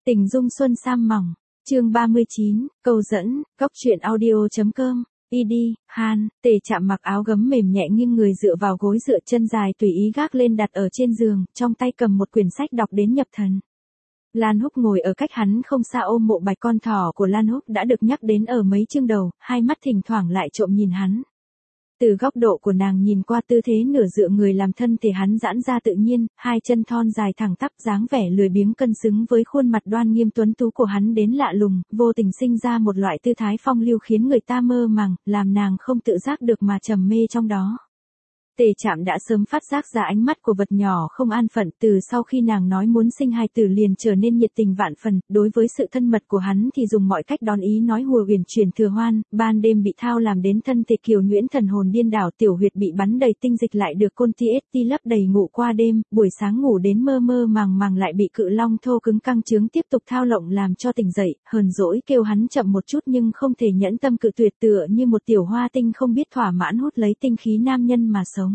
Tình dung xuân sam mỏng, chương 39, câu dẫn, góc truyện audio.com, ID, Han, Tề Trạm mặc áo gấm mềm nhẹ nghiêng người dựa vào gối dựa chân dài tùy ý gác lên đặt ở trên giường, trong tay cầm một quyển sách đọc đến nhập thần. Lan Húc ngồi ở cách hắn không xa ôm mộ bạch con thỏ của Lan Húc đã được nhắc đến ở mấy chương đầu, hai mắt thỉnh thoảng lại trộm nhìn hắn. Từ góc độ của nàng nhìn qua tư thế nửa dựa người làm thân thể hắn giãn ra tự nhiên, hai chân thon dài thẳng tắp dáng vẻ lười biếng cân xứng với khuôn mặt đoan nghiêm tuấn tú của hắn đến lạ lùng, vô tình sinh ra một loại tư thái phong lưu khiến người ta mơ màng, làm nàng không tự giác được mà trầm mê trong đó. Tề Trạm đã sớm phát giác ra ánh mắt của vật nhỏ không an phận, từ sau khi nàng nói muốn sinh hài tử liền trở nên nhiệt tình vạn phần, đối với sự thân mật của hắn thì dùng mọi cách đón ý nói hùa uyển chuyển thừa hoan, ban đêm bị thao làm đến thân thể kiều nhuyễn thần hồn điên đảo, tiểu huyệt bị bắn đầy tinh dịch lại được côn ti lấp đầy ngủ qua đêm, buổi sáng ngủ đến mơ mơ màng màng lại bị cự long thô cứng căng trướng tiếp tục thao lộng làm cho tỉnh dậy, hờn dỗi kêu hắn chậm một chút nhưng không thể nhẫn tâm cự tuyệt, tựa như một tiểu hoa tinh không biết thỏa mãn hút lấy tinh khí nam nhân mà sống.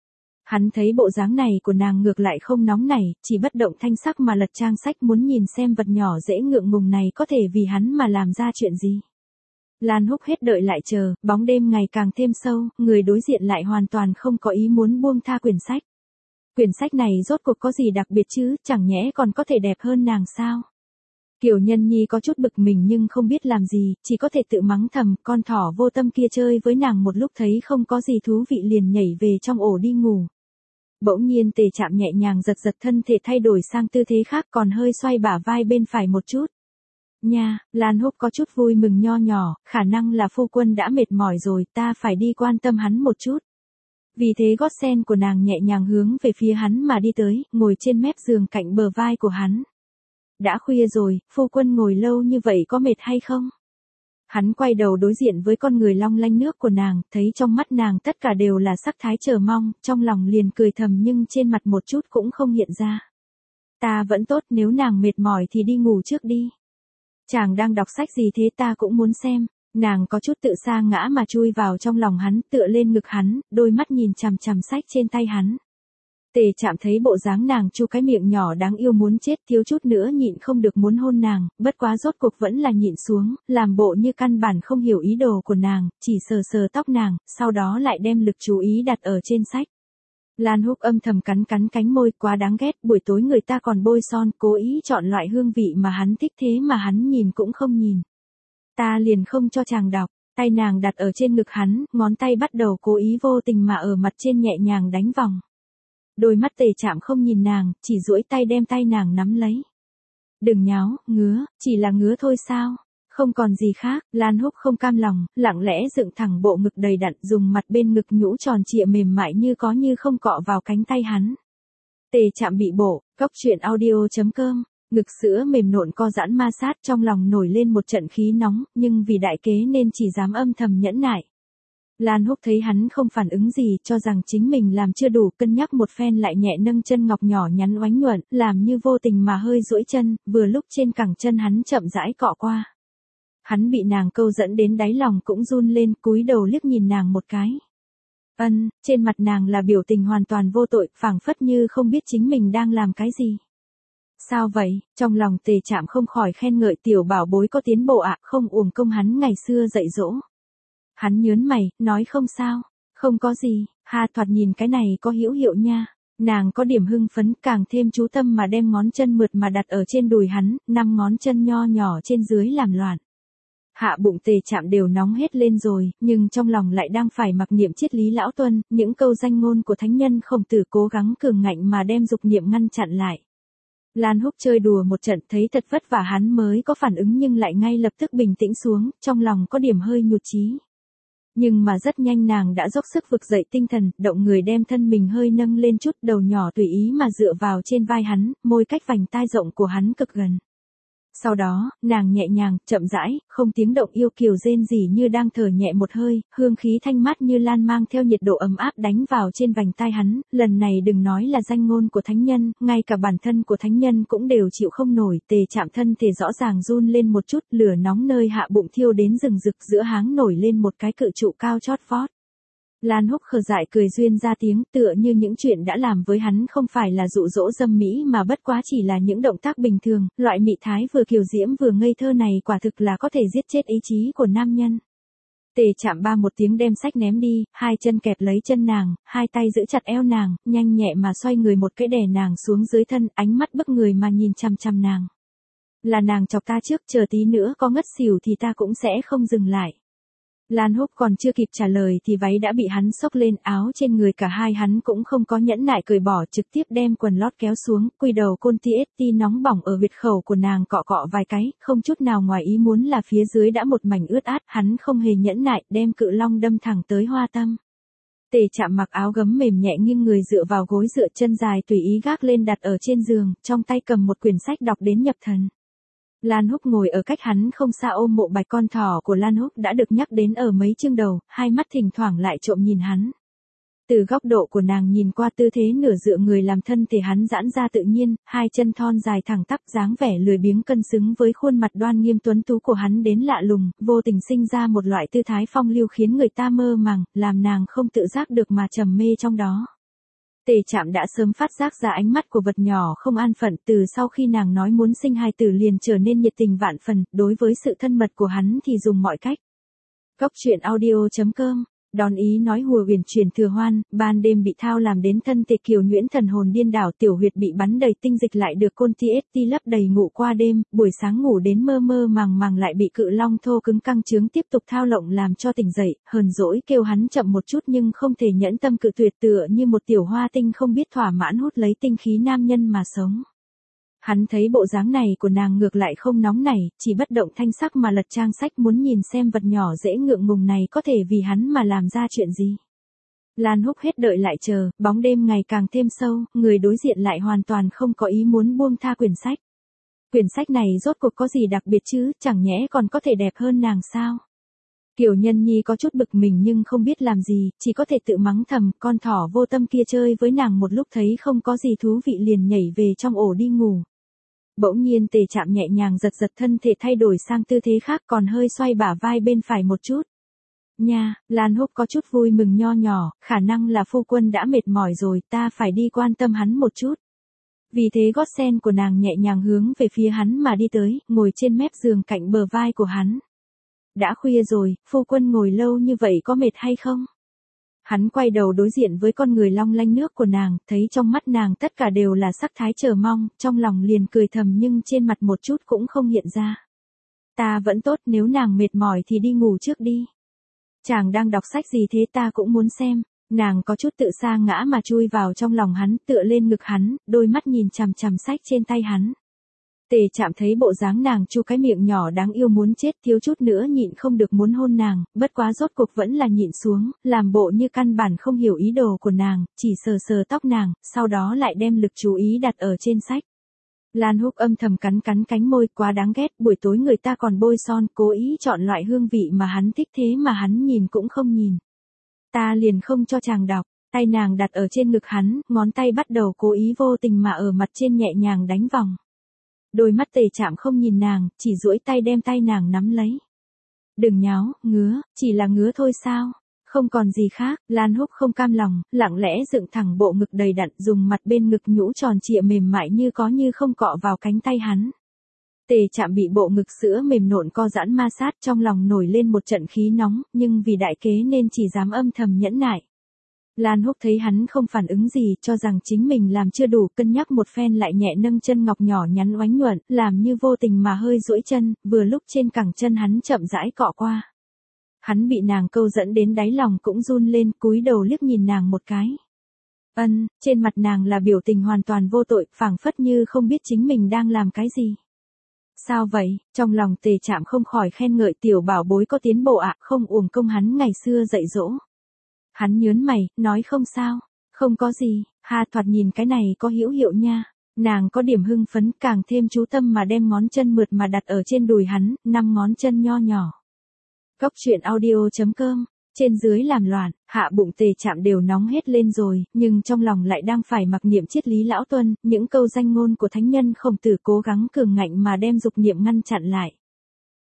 Hắn thấy bộ dáng này của nàng ngược lại không nóng nảy, chỉ bất động thanh sắc mà lật trang sách muốn nhìn xem vật nhỏ dễ ngượng ngùng này có thể vì hắn mà làm ra chuyện gì. Lan Húc hết đợi lại chờ, bóng đêm ngày càng thêm sâu, người đối diện lại hoàn toàn không có ý muốn buông tha quyển sách. Quyển sách này rốt cuộc có gì đặc biệt chứ, chẳng nhẽ còn có thể đẹp hơn nàng sao? Kiều Nhân Nhi có chút bực mình nhưng không biết làm gì, chỉ có thể tự mắng thầm, con thỏ vô tâm kia chơi với nàng một lúc thấy không có gì thú vị liền nhảy về trong ổ đi ngủ. Bỗng nhiên Tề Trạm nhẹ nhàng giật giật thân thể thay đổi sang tư thế khác còn hơi xoay bả vai bên phải một chút. Nha, Lan Húc có chút vui mừng nho nhỏ, khả năng là phu quân đã mệt mỏi rồi, ta phải đi quan tâm hắn một chút. Vì thế gót sen của nàng nhẹ nhàng hướng về phía hắn mà đi tới, ngồi trên mép giường cạnh bờ vai của hắn. Đã khuya rồi, phu quân ngồi lâu như vậy có mệt hay không? Hắn quay đầu đối diện với con người long lanh nước của nàng, thấy trong mắt nàng tất cả đều là sắc thái chờ mong, trong lòng liền cười thầm nhưng trên mặt một chút cũng không hiện ra. Ta vẫn tốt, nếu nàng mệt mỏi thì đi ngủ trước đi. Chàng đang đọc sách gì thế, ta cũng muốn xem. Nàng có chút tự sa ngã mà chui vào trong lòng hắn, tựa lên ngực hắn, đôi mắt nhìn chằm chằm sách trên tay hắn. Tề Trạm thấy bộ dáng nàng chu cái miệng nhỏ đáng yêu muốn chết, thiếu chút nữa nhịn không được muốn hôn nàng, bất quá rốt cuộc vẫn là nhịn xuống, làm bộ như căn bản không hiểu ý đồ của nàng, chỉ sờ sờ tóc nàng, sau đó lại đem lực chú ý đặt ở trên sách. Lan Húc âm thầm cắn cánh môi, quá đáng ghét, buổi tối người ta còn bôi son, cố ý chọn loại hương vị mà hắn thích thế mà hắn nhìn cũng không nhìn. Ta liền không cho chàng đọc. Tay nàng đặt ở trên ngực hắn, ngón tay bắt đầu cố ý vô tình mà ở mặt trên nhẹ nhàng đánh vòng. Đôi mắt Tề Trạm không nhìn nàng, chỉ duỗi tay đem tay nàng nắm lấy. Đừng nháo, ngứa, chỉ là ngứa thôi sao? Không còn gì khác. Lan Húc không cam lòng, lặng lẽ dựng thẳng bộ ngực đầy đặn, dùng mặt bên ngực nhũ tròn trịa mềm mại như có như không cọ vào cánh tay hắn. Tề Trạm bị bổ, góc truyện audio.com, ngực sữa mềm nộn co giãn ma sát, trong lòng nổi lên một trận khí nóng, nhưng vì đại kế nên chỉ dám âm thầm nhẫn nại. Lan Húc thấy hắn không phản ứng gì, cho rằng chính mình làm chưa đủ, cân nhắc một phen lại nhẹ nâng chân ngọc nhỏ nhắn oánh nhuận, làm như vô tình mà hơi duỗi chân, vừa lúc trên cẳng chân hắn chậm rãi cọ qua. Hắn bị nàng câu dẫn đến đáy lòng cũng run lên, cúi đầu liếc nhìn nàng một cái. Trên mặt nàng là biểu tình hoàn toàn vô tội, phảng phất như không biết chính mình đang làm cái gì. Sao vậy? Trong lòng Tề Trạm không khỏi khen ngợi, tiểu bảo bối có tiến bộ ạ, không uổng công hắn ngày xưa dạy dỗ. Hắn nhớn mày, nói không sao, không có gì, thoạt nhìn cái này có hữu hiệu nha. Nàng có điểm hưng phấn, càng thêm chú tâm mà đem ngón chân mượt mà đặt ở trên đùi hắn, 5 ngón chân nho nhỏ trên dưới làm loạn. Hạ bụng Tề Trạm đều nóng hết lên rồi, nhưng trong lòng lại đang phải mặc niệm triết lý lão tuân, những câu danh ngôn của thánh nhân Khổng Tử, cố gắng cường ngạnh mà đem dục niệm ngăn chặn lại. Lan Húc chơi đùa một trận thấy thật vất vả hắn mới có phản ứng nhưng lại ngay lập tức bình tĩnh xuống, trong lòng có điểm hơi nhụt chí. Nhưng mà rất nhanh nàng đã dốc sức vực dậy tinh thần, động người đem thân mình hơi nâng lên chút, đầu nhỏ tùy ý mà dựa vào trên vai hắn, môi cách vành tai rộng của hắn cực gần. Sau đó, nàng nhẹ nhàng, chậm rãi, không tiếng động yêu kiều rên rỉ như đang thở nhẹ một hơi, hương khí thanh mát như lan mang theo nhiệt độ ấm áp đánh vào trên vành tai hắn, lần này đừng nói là danh ngôn của thánh nhân, ngay cả bản thân của thánh nhân cũng đều chịu không nổi. Tề Trạm thân thể rõ ràng run lên một chút, lửa nóng nơi hạ bụng thiêu đến rừng rực, giữa háng nổi lên một cái cự trụ cao chót vót. Lan Húc khờ dại cười duyên ra tiếng, tựa như những chuyện đã làm với hắn không phải là dụ dỗ dâm mỹ mà bất quá chỉ là những động tác bình thường, loại mị thái vừa kiều diễm vừa ngây thơ này quả thực là có thể giết chết ý chí của nam nhân. Tề Trạm ba một tiếng đem sách ném đi, hai chân kẹp lấy chân nàng, hai tay giữ chặt eo nàng, nhanh nhẹ mà xoay người một cái đè nàng xuống dưới thân, ánh mắt bức người mà nhìn chằm chằm nàng. Là nàng chọc ta trước, chờ tí nữa có ngất xỉu thì ta cũng sẽ không dừng lại. Lan Húc còn chưa kịp trả lời thì váy đã bị hắn xốc lên, áo trên người cả hai hắn cũng không có nhẫn nại cởi bỏ, trực tiếp đem quần lót kéo xuống, quy đầu côn TST nóng bỏng ở huyệt khẩu của nàng cọ cọ vài cái, không chút nào ngoài ý muốn là phía dưới đã một mảnh ướt át, hắn không hề nhẫn nại, đem cự long đâm thẳng tới hoa tâm. Tề Trạm mặc áo gấm mềm nhẹ nghiêng người dựa vào gối dựa, chân dài tùy ý gác lên đặt ở trên giường, trong tay cầm một quyển sách đọc đến nhập thần. Lan Húc ngồi ở cách hắn không xa, ôm mộ bạch con thỏ của Lan Húc đã được nhắc đến ở mấy chương đầu, hai mắt thỉnh thoảng lại trộm nhìn hắn. Từ góc độ của nàng nhìn qua, tư thế nửa dựa người làm thân thể hắn giãn ra tự nhiên, hai chân thon dài thẳng tắp, dáng vẻ lười biếng cân xứng với khuôn mặt đoan nghiêm tuấn tú của hắn đến lạ lùng, vô tình sinh ra một loại tư thái phong lưu khiến người ta mơ màng, làm nàng không tự giác được mà trầm mê trong đó. Tề Trạm đã sớm phát giác ra ánh mắt của vật nhỏ không an phận, từ sau khi nàng nói muốn sinh hài tử liền trở nên nhiệt tình vạn phần, đối với sự thân mật của hắn thì dùng mọi cách. Góc truyện audio.com đón ý nói hùa huyền truyền thừa hoan, ban đêm bị thao làm đến thân thể kiều nhuyễn, thần hồn điên đảo, tiểu huyệt bị bắn đầy tinh dịch lại được côn TST lấp đầy ngủ qua đêm, buổi sáng ngủ đến mơ mơ màng màng lại bị cự long thô cứng căng trướng tiếp tục thao lộng làm cho tỉnh dậy, hờn dỗi kêu hắn chậm một chút nhưng không thể nhẫn tâm cự tuyệt, tựa như một tiểu hoa tinh không biết thỏa mãn hút lấy tinh khí nam nhân mà sống. Hắn thấy bộ dáng này của nàng ngược lại không nóng nảy, chỉ bất động thanh sắc mà lật trang sách, muốn nhìn xem vật nhỏ dễ ngượng ngùng này có thể vì hắn mà làm ra chuyện gì. Lan Húc hết đợi lại chờ, bóng đêm ngày càng thêm sâu, người đối diện lại hoàn toàn không có ý muốn buông tha quyển sách. Quyển sách này rốt cuộc có gì đặc biệt chứ, chẳng nhẽ còn có thể đẹp hơn nàng sao? Kiều Nhân Nhi có chút bực mình nhưng không biết làm gì, chỉ có thể tự mắng thầm, con thỏ vô tâm kia chơi với nàng một lúc thấy không có gì thú vị liền nhảy về trong ổ đi ngủ. Bỗng nhiên Tề Trạm nhẹ nhàng giật giật thân thể, thay đổi sang tư thế khác, còn hơi xoay bả vai bên phải một chút. Nha, Lan Húc có chút vui mừng nho nhỏ, khả năng là phu quân đã mệt mỏi rồi, ta phải đi quan tâm hắn một chút. Vì thế gót sen của nàng nhẹ nhàng hướng về phía hắn mà đi tới, ngồi trên mép giường cạnh bờ vai của hắn. Đã khuya rồi, phu quân ngồi lâu như vậy có mệt hay không? Hắn quay đầu đối diện với con người long lanh nước của nàng, thấy trong mắt nàng tất cả đều là sắc thái chờ mong, trong lòng liền cười thầm nhưng trên mặt một chút cũng không hiện ra. Ta vẫn tốt, nếu nàng mệt mỏi thì đi ngủ trước đi. Chàng đang đọc sách gì thế, ta cũng muốn xem. Nàng có chút tự sa ngã mà chui vào trong lòng hắn, tựa lên ngực hắn, đôi mắt nhìn chằm chằm sách trên tay hắn. Tề Trạm thấy bộ dáng nàng chu cái miệng nhỏ đáng yêu muốn chết, thiếu chút nữa nhịn không được muốn hôn nàng, bất quá rốt cuộc vẫn là nhịn xuống, làm bộ như căn bản không hiểu ý đồ của nàng, chỉ sờ sờ tóc nàng, sau đó lại đem lực chú ý đặt ở trên sách. Lan Húc âm thầm cắn cắn cánh môi, quá đáng ghét, buổi tối người ta còn bôi son, cố ý chọn loại hương vị mà hắn thích thế mà hắn nhìn cũng không nhìn. Ta liền không cho chàng đọc. Tay nàng đặt ở trên ngực hắn, ngón tay bắt đầu cố ý vô tình mà ở mặt trên nhẹ nhàng đánh vòng. Đôi mắt Tề Trạm không nhìn nàng, chỉ duỗi tay đem tay nàng nắm lấy. Đừng nháo, ngứa, chỉ là ngứa thôi sao? Không còn gì khác. Lan Húc không cam lòng, lặng lẽ dựng thẳng bộ ngực đầy đặn, dùng mặt bên ngực nhũ tròn trịa mềm mại như có như không cọ vào cánh tay hắn. Tề Trạm bị bộ ngực sữa mềm nộn co giãn ma sát, trong lòng nổi lên một trận khí nóng, nhưng vì đại kế nên chỉ dám âm thầm nhẫn nại. Lan Húc thấy hắn không phản ứng gì, cho rằng chính mình làm chưa đủ, cân nhắc một phen lại nhẹ nâng chân ngọc nhỏ nhắn oánh nhuận, làm như vô tình mà hơi duỗi chân, vừa lúc trên cẳng chân hắn chậm rãi cọ qua. Hắn bị nàng câu dẫn đến đáy lòng cũng run lên, cúi đầu liếc nhìn nàng một cái. Trên mặt nàng là biểu tình hoàn toàn vô tội, phảng phất như không biết chính mình đang làm cái gì. Sao vậy? Trong lòng Tề Trạm không khỏi khen ngợi, tiểu bảo bối có tiến bộ ạ, không uổng công hắn ngày xưa dạy dỗ. Hắn nhớn mày, nói không sao, không có gì, thoạt nhìn cái này có hữu hiệu nha. Nàng có điểm hưng phấn, càng thêm chú tâm mà đem ngón chân mượt mà đặt ở trên đùi hắn, 5 ngón chân nho nhỏ. Góc truyện audio.com, trên dưới làm loạn, hạ bụng Tề Trạm đều nóng hết lên rồi, nhưng trong lòng lại đang phải mặc niệm triết lý lão tuân, những câu danh ngôn của thánh nhân Khổng Tử, cố gắng cường ngạnh mà đem dục niệm ngăn chặn lại.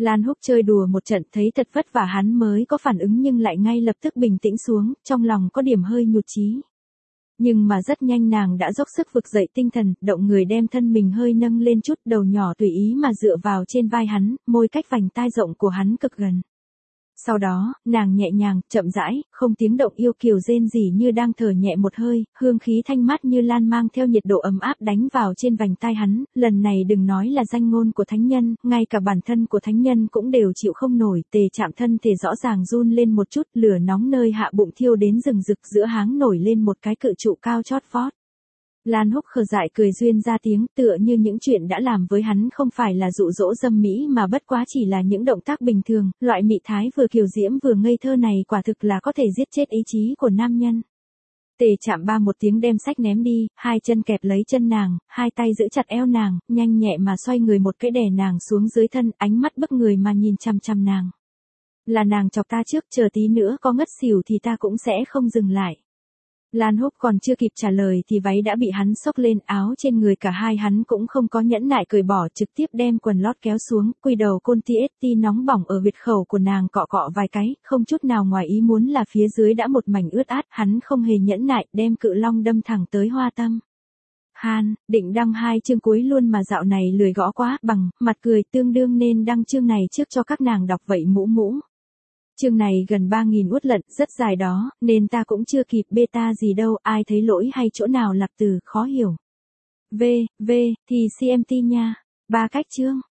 Lan Húc chơi đùa một trận thấy thật vất vả hắn mới có phản ứng nhưng lại ngay lập tức bình tĩnh xuống, trong lòng có điểm hơi nhụt chí. Nhưng mà rất nhanh nàng đã dốc sức vực dậy tinh thần, động người đem thân mình hơi nâng lên chút, đầu nhỏ tùy ý mà dựa vào trên vai hắn, môi cách vành tai rộng của hắn cực gần. Sau đó, nàng nhẹ nhàng, chậm rãi, không tiếng động yêu kiều rên rỉ như đang thở nhẹ một hơi, hương khí thanh mát như lan mang theo nhiệt độ ấm áp đánh vào trên vành tai hắn, lần này đừng nói là danh ngôn của thánh nhân, ngay cả bản thân của thánh nhân cũng đều chịu không nổi, Tề Trạm thân thể rõ ràng run lên một chút, lửa nóng nơi hạ bụng thiêu đến rừng rực, giữa háng nổi lên một cái cự trụ cao chót vót. Lan Húc khờ dại cười duyên ra tiếng, tựa như những chuyện đã làm với hắn không phải là dụ dỗ dâm mỹ mà bất quá chỉ là những động tác bình thường, loại mị thái vừa kiều diễm vừa ngây thơ này quả thực là có thể giết chết ý chí của nam nhân. Tề Trạm ba một tiếng đem sách ném đi, hai chân kẹp lấy chân nàng, hai tay giữ chặt eo nàng, nhanh nhẹ mà xoay người một cái đè nàng xuống dưới thân, ánh mắt bức người mà nhìn chằm chằm nàng. Là nàng chọc ta trước, chờ tí nữa có ngất xỉu thì ta cũng sẽ không dừng lại. Lan Húc còn chưa kịp trả lời thì váy đã bị hắn xốc lên, áo trên người cả hai hắn cũng không có nhẫn nại cởi bỏ, trực tiếp đem quần lót kéo xuống, quỳ đầu côn TST nóng bỏng ở huyệt khẩu của nàng cọ cọ vài cái, không chút nào ngoài ý muốn là phía dưới đã một mảnh ướt át, hắn không hề nhẫn nại, đem cự long đâm thẳng tới hoa tâm. Han, định đăng 2 chương cuối luôn mà dạo này lười gõ quá, bằng, mặt cười tương đương nên đăng chương này trước cho các nàng đọc vậy mũ mũ. Chương này gần 3.000 uất lận, rất dài đó, nên ta cũng chưa kịp beta gì đâu, ai thấy lỗi hay chỗ nào lạc từ, khó hiểu. V, thì CMT nha. 3 cách chương.